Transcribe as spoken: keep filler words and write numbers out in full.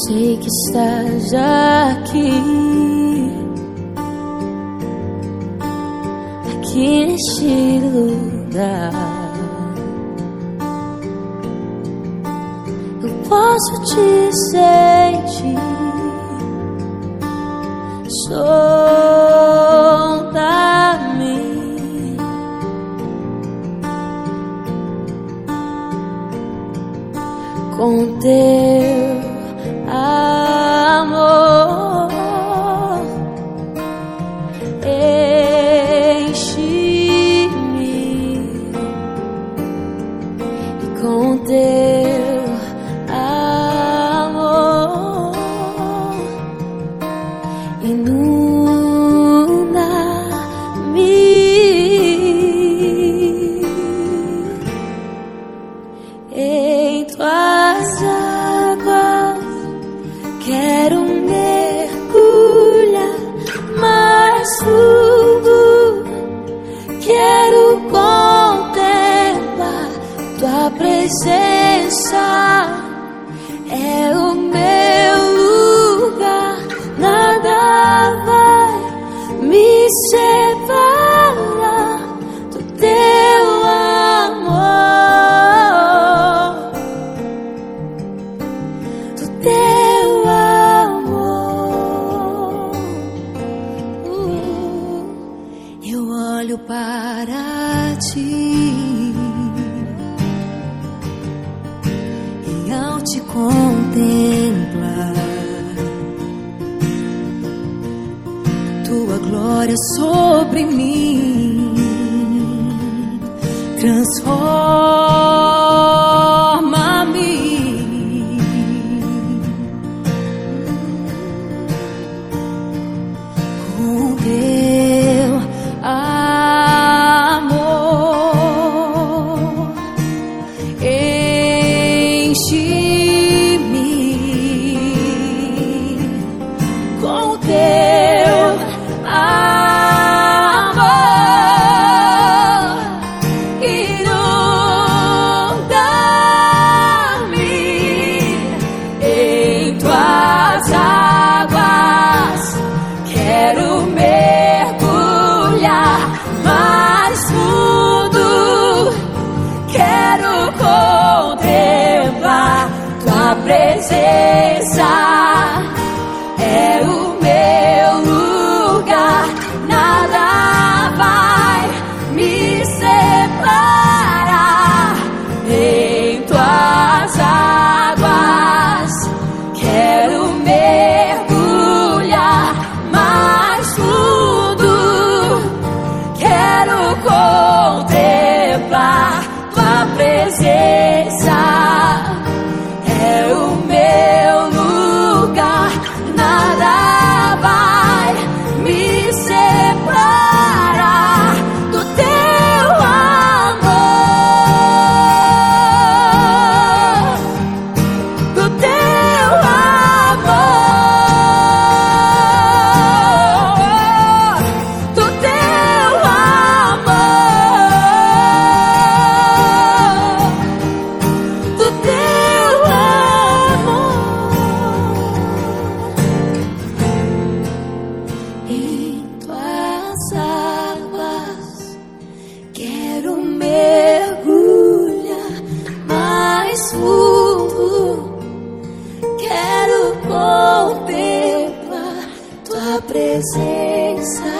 sei que estás aqui, aqui neste lugar. Eu posso te sentir. Solta-me, com teu amor, enche-me, e com teu amor inunda-me. Em tuas águas quero mergulhar mais fundo, quero contemplar tua presença. É o meu lugar, nada vai me separar do teu amor, do teu amor. Uh, eu olho para ti e ao te contemplar tua glória sobre mim transforma-me. Com teu amor enche-me, com teu amor inunda-me. Em tuas águas quero mergulhar mais fundo, quero contemplar tua presença. É o meu lugar, nada vai me separar. Em tuas águas quero mergulhar mais fundo, quero contemplar tua presença. É o meu lugar, nada vai me separar do teu amor, do teu amor, do teu amor, do teu amor. Em tuas águas quero mergulhar mais fundo, quero contemplar tua presença.